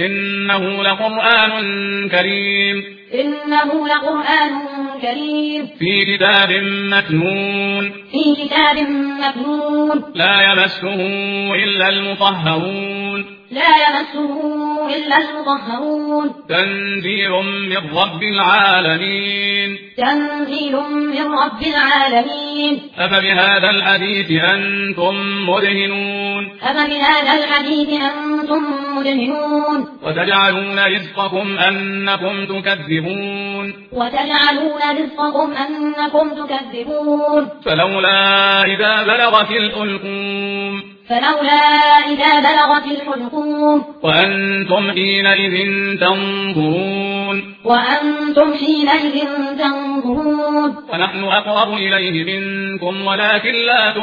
إنه لقرآن كريم إنه لقرآن كريم في كتاب مكنون لا يمسه إلا المطهرون تنزيل من رب العالمين أفبهذا الحديث أنتم مدهنون وتجعلون رزقكم أنكم تكذبون فلولا إذا بلغت الحلقوم وأنتم حينئذ تنظرون ونحن أقرب إليه منكم ولكن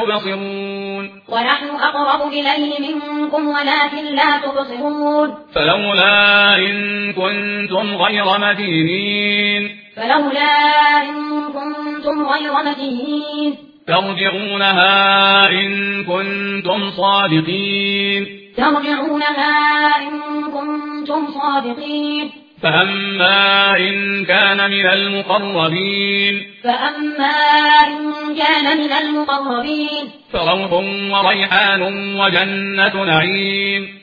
لا تبصرون فلولا إن كنتم غير مدينين ترجعونها إن كنتم صادقين فأما إن كان من المقربين فروح وريحان وجنة نعيم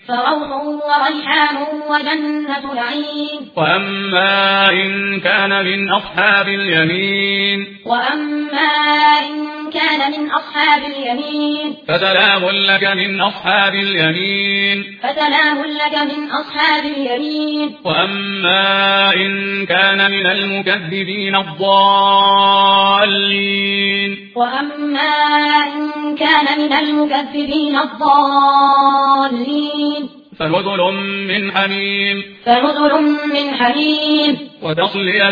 وأما إن كان من أصحاب اليمين فسلام لك من أصحاب اليمين وأما إن كان من المكذبين الضالين فنزل من حميم وتصلية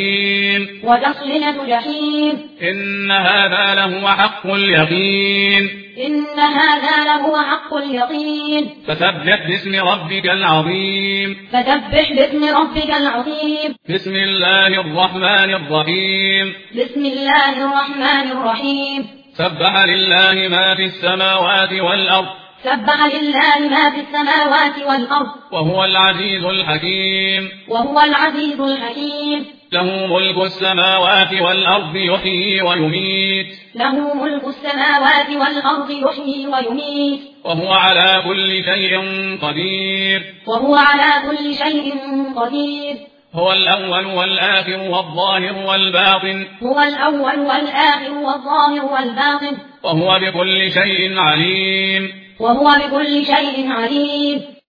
جحيم إن هذا لهو حق اليقين فسبح باسم ربك العظيم بسم الله الرحمن الرحيم سبح لله ما في السماوات والأرض وهو العزيز الحكيم له ملك السماوات والأرض يحيي ويميت وهو على كل شيء قدير هو الأول والآخر والظاهر والباطن وهو بكل شيء عليم